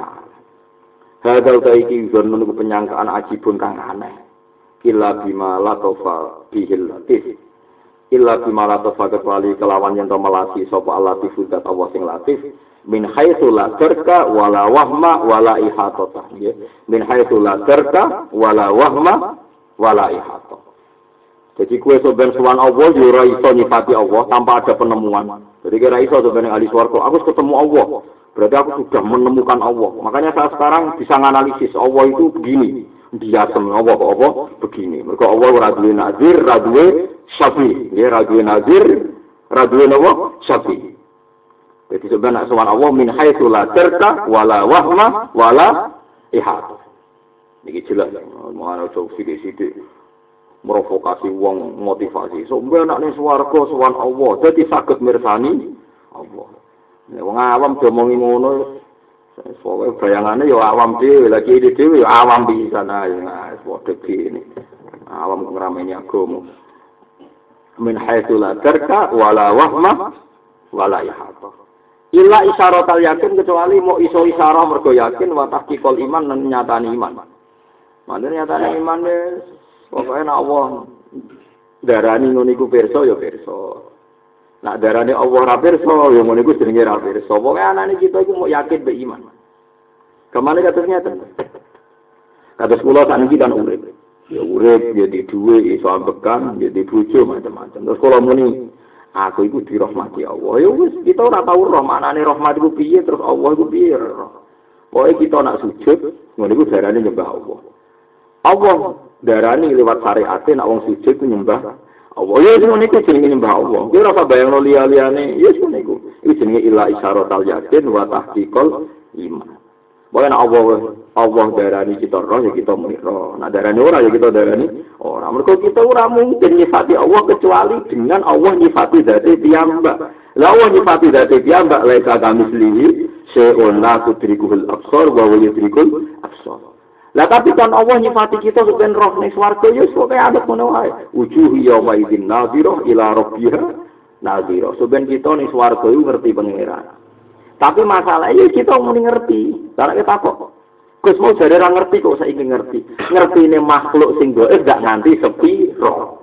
Hada utaiki zon menunggu penyangkaan ajibun kang aneh. Illa bima latofa bihil latif. Illa bima latofa kecuali kelawan yang melasi sopa al-latif udat Allah sing latif. Min haitsu la tarka wala wahma wala ihatata nggih min haitsu la tarka wala wahma wala ihata. Jadi kowe soben sowan Allah yo ora iso nyifati Allah tanpa ada penemuan. Jadi kira iso soben ahli swarga aku ketemu Allah. Berarti aku sudah menemukan Allah. Makanya saya sekarang bisa menganalisis Allah itu begini. Dia semua Allah begini. Mergo Allah ora duwe nazir, ora duwe syafi. Nggih, ora duwe nazir, ora duwe napa? Syafi. Jadi sebenarnya soal Allah min haitsu la tarka wala wahma wala ihata. Niki jelas mau ana sithik merovokasi wong motivasi. So mbek nek swarga sowan Allah dadi saged mirsani Allah. Nek wong awam diomongi ngono pokoke bayangane ya awam dhewe lagi dhewe ya awam pisan ae wis padha kene. Awam ngrameni agama. Min haitsu la tarka wala wahma wala ihata. Illa isyaratal yakin kecuali mau iso isyarah mergo yakin wa tahqiqul iman lan nyatani iman. Maknane nyatani iman wis pokoke nek Allah darani ngono iku pirsa ya pirsa. Nek darani Allah ra pirsa ya ngono iku jenenge ra pirsa. Pokoke anane kita iku mau yakin be iman. Kemana katanya ten? Kados kula sakniki kan urip. Ya urip ya di duwe iso ambekan ya di bojo macam-macam. Terus kula muni aku iku dirahmati Allah. Ya wis kita ora tau roh maknane rahmat iku piye terus Allah iku piye. Pokoke kita nak sujud ngono iku darane nyembah Allah. Allah darani lewat syariate nak wong sujud ku nyembah Allah. Ya ngono iku jenenge nyembah Allah. Kowe ora usah bayangno liya-liyane. Ya ngono iku. Iki jenenge ila isyaratal yakin wa tahqiqul iman. Pokoknya Allah darani kita roh ya kita muni roh. Nah darani ora ya kita darani ora. Mergo kita ora mungkin nyifati Allah kecuali dengan Allah nyifati dzate piyambak. Lah Allah nyifati dzate piyambak laika kamislihi syai'un la tudrikuhul absar wa huwa yudrikul absar. Lah tapi kan Allah nyifati kita sampeyan roh ning swarga ya pokoke adep ngono wae. Wujuh yauma idzin nadhirah ila rabbiha nadhirah. Sampeyan kita ning swarga iku ngerti pangeran. Tapi masalahnya kita muni ngerti. Karena kita kok Gus mau jare ra ngerti kok saiki ngerti. Ngertine makhluk sing gaib gak nganti sepiro.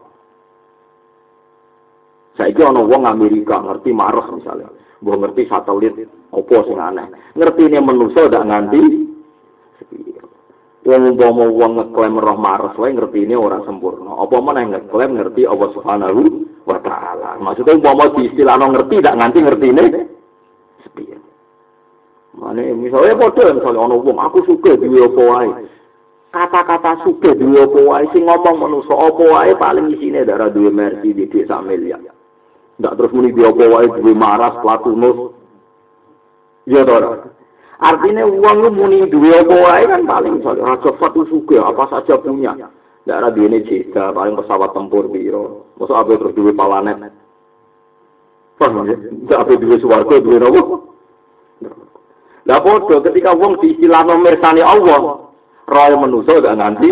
Saiki ana wong Amerika ngerti Mars misalnya. Mbok ngerti satelit apa sing aneh. Ngertine manusa gak nganti sepiro. Wong umpama wong ngeklaim roh Mars wae ngertine ora sempurna. Apa meneh ngeklaim ngerti Allah Subhanahu wa taala. Maksudnya umpama diistilahno ngerti gak nganti ngertine sepiro. Mane misalnya padha misalnya ana wong aku sugih duwe apa wae. Kata-kata sugih duwe apa wae sing ngomong manusa apa wae paling isine darah duwe mercy di desa miliar. Ndak terus muni duwe apa wae duwe maras platunus. Ya ora. Artinya wong muni duwe apa wae kan paling misalnya raja Fatu sugih apa saja punya. Ndak ada duwene jeda paling pesawat tempur piro. Mosok ape terus duwe palanet. Paham ya? Ndak ape duwe swarga duwe napa? Lah padha ketika wong diistilahno mirsani Allah, roh manusa gak nganti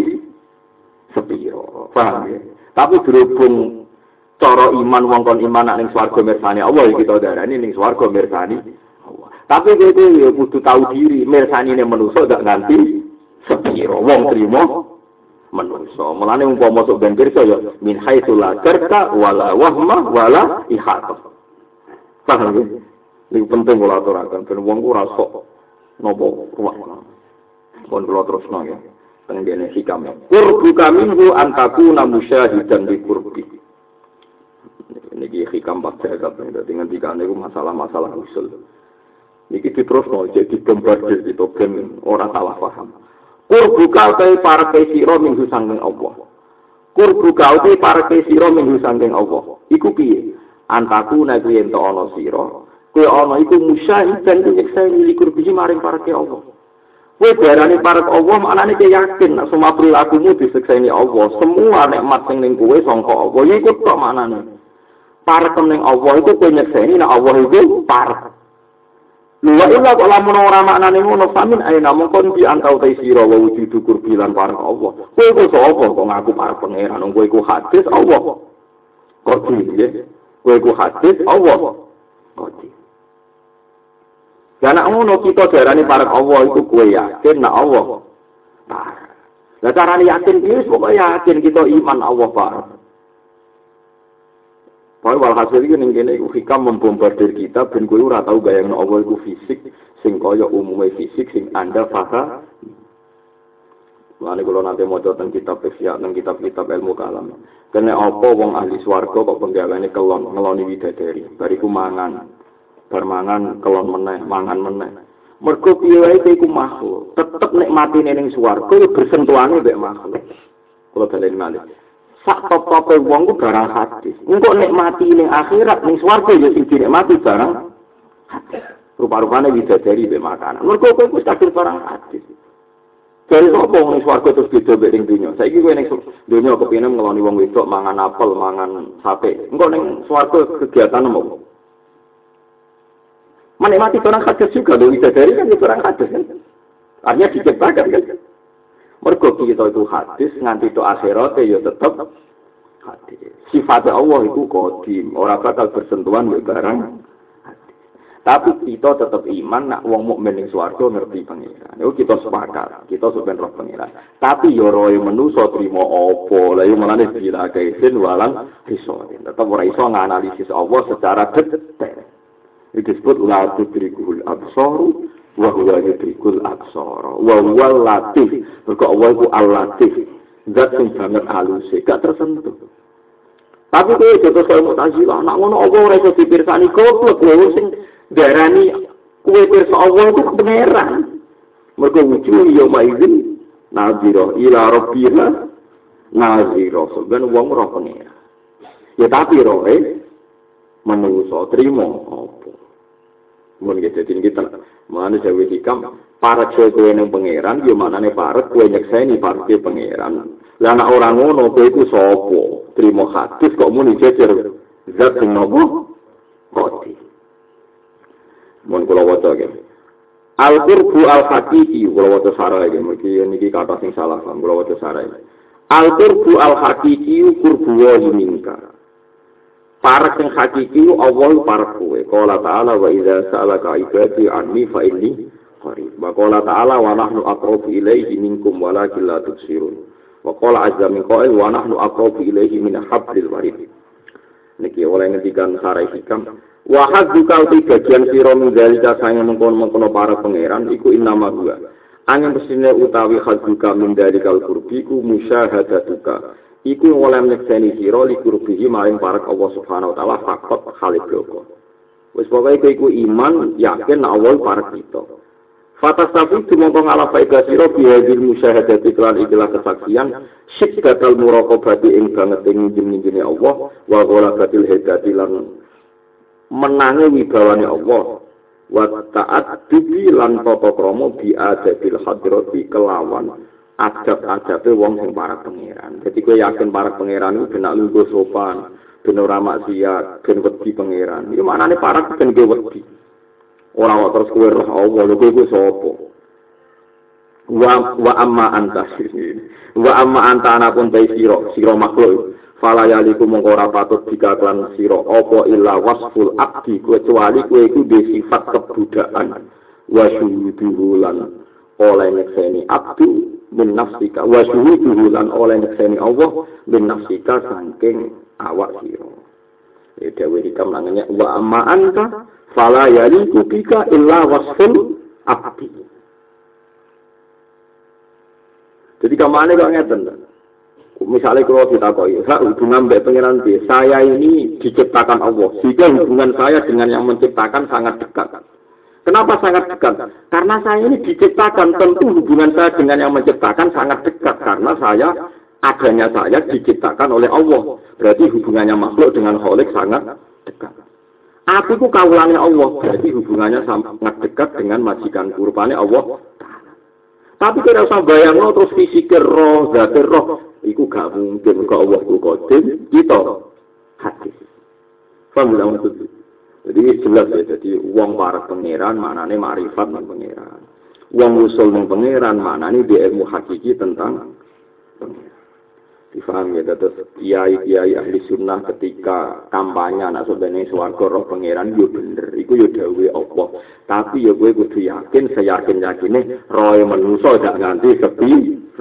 sepiro. Paham ya? Tapi berhubung cara iman wong kon iman ning swarga mirsani Allah ya kita darani ning swarga mirsani Allah. Tapi kowe ya kudu tahu diri mirsanine manusa gak nganti sepiro. Wong trimo manusa. Mulane umpama sok ben pirsa ya min haitsu la karta wala wahma wala ihata. Paham ya? Ini penting kalau aturakan, dan uang ku rasok nopo ruang. Pun kalau terus nong ya, pengen hikam ya. Kurbu kami hu antaku namusyahidan di kurbi. Ini hikam baca kan, dengan tiga itu masalah-masalah usul. Ini terus nong jadi bombardir itu ben orang salah paham. Kurbu kau te para kesiro minggu sangking Allah. Kurbu kau te para kesiro minggu sangking Allah. Iku piye? Antaku naik yen to ono siro. Kowe ana iku musyahid dan nyeksa likur biji maring parake Allah. Kowe darani parake Allah maknane kowe yakin nek semua perilakumu disekseni Allah. Semua nikmat sing ning kowe sangka Allah iku tok maknane. Parake ning Allah iku kowe nyekseni nek Allah iku parek. Lha illa kok lamun ora maknane ngono samin aina mongkon di antau te sira wa wujudu kurbilan parake Allah. Kowe kok sapa kok ngaku parek pangeran kowe iku hadis Allah. Kok iki kowe iku hadis Allah. Kok karena ngono kita darani parek Allah itu kowe yakin nek Allah parek. Lah carane yakin iki pokoke yakin kita iman Allah parek. Pokoke walhasil iki ning kene iku hikam membombardir kita ben kowe ora tau bayangno Allah iku fisik sing kaya umume fisik sing Anda paham. Lane kula nanti maca teng kitab Ihya teng kitab-kitab ilmu kalam. Kene apa wong ahli swarga kok penggaweane kelon ngeloni widadari bariku mangan. Bermangan kelon meneh, mangan meneh. Mergo piye wae iku makhluk, tetep nikmatine ning swarga yo bersentuhane mbek makhluk. Kula baleni malih. Sak top-tope wong ku barang hadis. Engko nikmati ning akhirat ning swarga yo sing dinikmati barang hadis. Rupa-rupane widadari mbek makanan. Mergo kowe wis takdir barang hadis. Dari sapa ning swarga terus beda mbek ning donya. Saiki kowe ning donya kepengin ngeloni wong wedok mangan apel, mangan sate. Engko ning swarga kegiatan apa? Menikmati orang hadis juga, loh widadari kan itu orang hadis kan. Artinya diciptakan kan. Mergo kita itu hadis, nganti itu akhirat ya tetap hadis. Sifatnya Allah itu qadim, orang bakal bersentuhan dengan barang hadis. Tapi kita tetap iman, nak wong mukmin ning swarga ngerti pangeran. Itu kita sepakat, kita sebenarnya roh pangeran. Tapi ya roh manusa trimo apa, lha yo melane bila kaisin walang iso. Tetap ora iso nganalisis Allah secara detail. Itu disebut la tudrikul absar wa huwa yudrikul absar wa huwa latif. Mergo Allah iku al-latif, zat sing banget halus, gak tersentuh. Tapi kowe jotos kaya Mu'tazilah, nek ngono apa ora iso dipirsani goblok lho sing darani kowe pirsa Allah iku kebenaran. Mergo wujuh ya maizin nazira ila rabbiha nazira. Sebenarnya wong ora pengira. Ya tapi roe manusa trimo apa? Mun gitu jadi kita mana Jawa hikam para kowe ning pangeran yo manane para kowe nyekseni para pangeran. Lah nek ora ngono kowe iku sapa? Trimo hadis kok muni jejer zat sing nopo? Koti. Mun kula waca iki. Al-qurbu al-haqiqi kula waca sarah iki niki kata sing salah kula waca sarah. Al-qurbu al-haqiqi qurbu wa minka. Para sing hakiki Allah para kowe. Qala ta'ala wa idza sa'alaka ibadi anni fa inni qarib. Wa qala ta'ala wa nahnu aqrabu ilayhi minkum walakin la tubsirun. Wa qala azza min qail wa nahnu aqrabu ilayhi min hablil warid. Niki oleh ngendikan sarai hikam wa hadzuka uti bagian sira min dalika sange mengkono-mengkono para pangeran iku innama huwa. Angin pesine utawi hadzuka min dalikal qurbiku musyahadatuka. Iku oleh nyekseni sira likurbihi maring parek Allah Subhanahu wa taala fakot khalid loko. Wis pokoke iku iman yakin Allah parek kita. Fatasafi mongko ngalapai sira bihadil musyahadati lan ikilah kesaksian syiddatul muraqabati ing banget ing jenenge Allah wa ghalabatil hidati lan menange wibawane Allah wa ta'at bibi lan tata krama bi adabil hadrati kelawan adab-adabe wong sing para pangeran. Jadi kowe yakin para pangeran iku ben lungguh sopan, ben ora maksiat, ben wedi pangeran. Iki manane para ben ge wedi. Ora kok terus kowe roh Allah lho kowe sapa? Wa amma anta. Wa amma anta anapun ta sira makhluk. Fala yaliku mongko ora patut dikaklan sira apa illa wasful abdi kecuali kowe iku duwe sifat kebudakan. Wa syuhuduhu lan oleh nyekseni abdu min nafsika wa syuhuduhu lan oleh nyekseni Allah min nafsika saking awak sira. Dewe hikam nangenya wa amma anta fala yaliku bika illa wasful abdi. Jadi kamane kok ngeten. Misalnya kalau ditakoki, hubungan mbek pangeran piye? Saya ini diciptakan Allah. Sehingga hubungan saya dengan yang menciptakan sangat dekat. Kenapa sangat dekat? Karena saya ini diciptakan, tentu hubungan saya dengan yang menciptakan sangat dekat. Karena adanya saya diciptakan oleh Allah. Berarti hubungannya makhluk dengan Khalik sangat dekat. Aku itu kawulannya Allah. Berarti hubungannya sangat dekat dengan majikan kurbannya Allah. Tapi kalau usah bayangno terus fisikir roh, zatir roh. Iku gak mungkin kok Allah ku kodim, kita hadis. Paham tak maksud? Jadi jelas ya, jadi uang para pangeran maknane makrifat nang pangeran. Uang usul nang pangeran maknane di ilmu hakiki tentang pangeran. Difaham ya, terus kiai-kiai ahli sunnah ketika kampanye anak sebenarnya swarga roh pangeran yo bener, iku yo dawuhe Allah. Tapi ya kowe kudu yakin, seyakin-yakine roh manusa gak nganti sepi.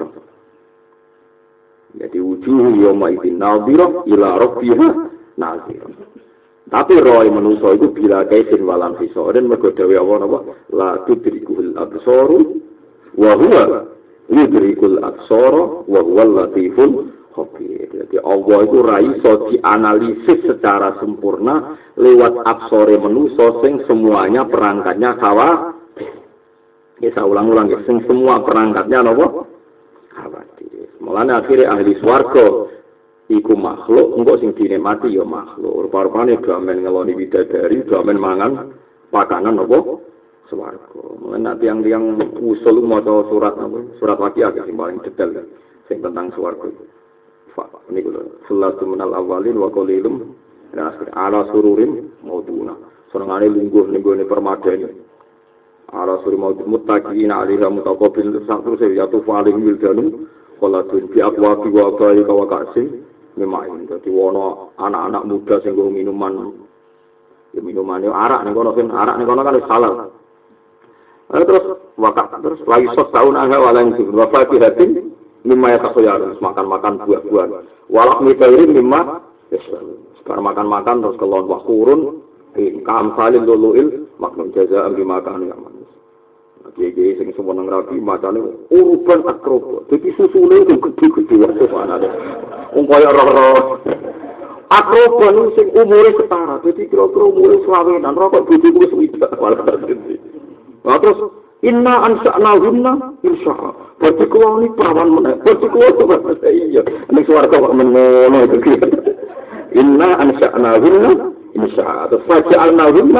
Jadi wujuh yawma idzin nadhirah ila rabbiha nadhirah. Tapi roh manusa itu bila kaisin walam hisoren mergo dawuh Allah napa la tudrikul absaru wa huwa yudrikul absara wa huwal latiful khabir. Jadi Allah itu ra iso dianalisis secara sempurna lewat absore manusa sing semuanya perangkatnya kawa. Ya saya ulang-ulang ya, sing semua perangkatnya napa? Khawatir. Mulane akhirnya ahli swarga iku makhluk, engko sing dinikmati ya makhluk. Rupa-rupane gamen ngeloni widadari, gamen mangan pakanan apa? Swarga. Mulane nanti yang usul maca surat apa? Surat Waqiah sing paling detail sing tentang swarga. Niku lho, salatu minal awalin wa qalilum ala sururin mauduna. Senengane lungguh ning gone permadani. Ala suri muttaqina alaiha mutaqabbil terus ya tu paling wildanu qalatun bi aqwa wa qali wa kasin memain dadi wono anak-anak muda sing nggo minuman ya minumane arak ning kono kan wis halal. Terus terus lagi sok tahun angga walang wa fatihatin mimma yatakhayyarun makan-makan buah-buahan walak mitairin mimma sekarang makan-makan terus kelon wakurun kam salin duluil maklum jazaa'an bima kanu yaman. Kiai sing semeneng rapi macane uruban akroba. Dadi susune itu gede-gede wae anane. Wong kaya roh-roh. Akroba nu sing umure setara. Dadi kira-kira umure 20-an rokok bojoku wis widak malah dadi. Lah terus inna ansa'na hunna insya'a. Berarti kuwi perawan meneh. Berarti kuwi iya. Nek swarga kok mengono iki. Inna ansa'na hunna insya'a. Terus faja'alna hunna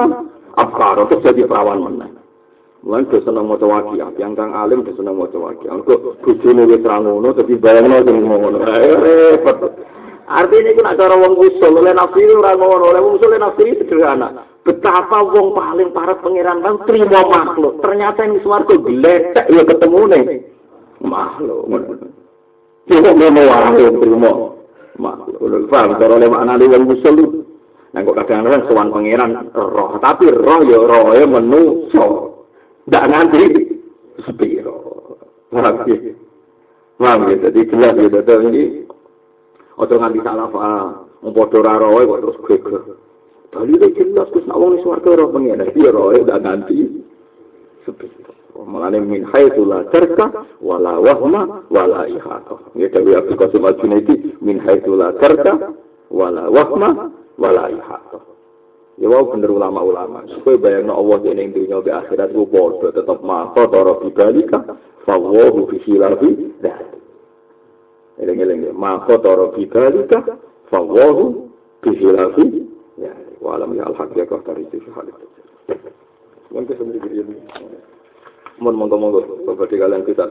afkar terus jadi perawan meneh. Mulane do seneng maca waqiah, yang kang alim do seneng maca waqiah. Engko bojone wis ra ngono dadi bayangno sing ngono. Repot. Artinya itu nak cara wong usul oleh nafsi ora ngono, oleh wong usul nafsi sederhana. Betapa wong paling parah pangeran bang terima makhluk. Ternyata yang swarga gledek ya ketemune makhluk. Cuma mau wae terima makhluk. Lha paham cara oleh maknane wong usul. Nah kok kadang-kadang sowan pangeran roh, tapi roh ya rohe menungso. Ndak nanti sepiro. Paham ya, jadi jelas ya dadi ini ojo nganti salah paham, padha ora roe kok terus geger. Dalile jelas Gus nak wong swarga roh pengen, iki roe ndak ganti. Sepiro. Mulane min haitsu la tarka wala wahma wala ihata. Ya dewe Abdul Qasim Al-Junaidi min haitsu la tarka wala wahma wala ihata. Ya wau bener ulama-ulama. Supaya bayangno Allah dene ing dunya be akhirat ku padha tetep maha tara bibalika fawahu fi khilafi dzat. Eleng-eleng maka tara bibalika fawahu bihilafi ya walam ya al-haqiqah dari itu halik. Mungkin sendiri ini. Monggo Bapak kalian kita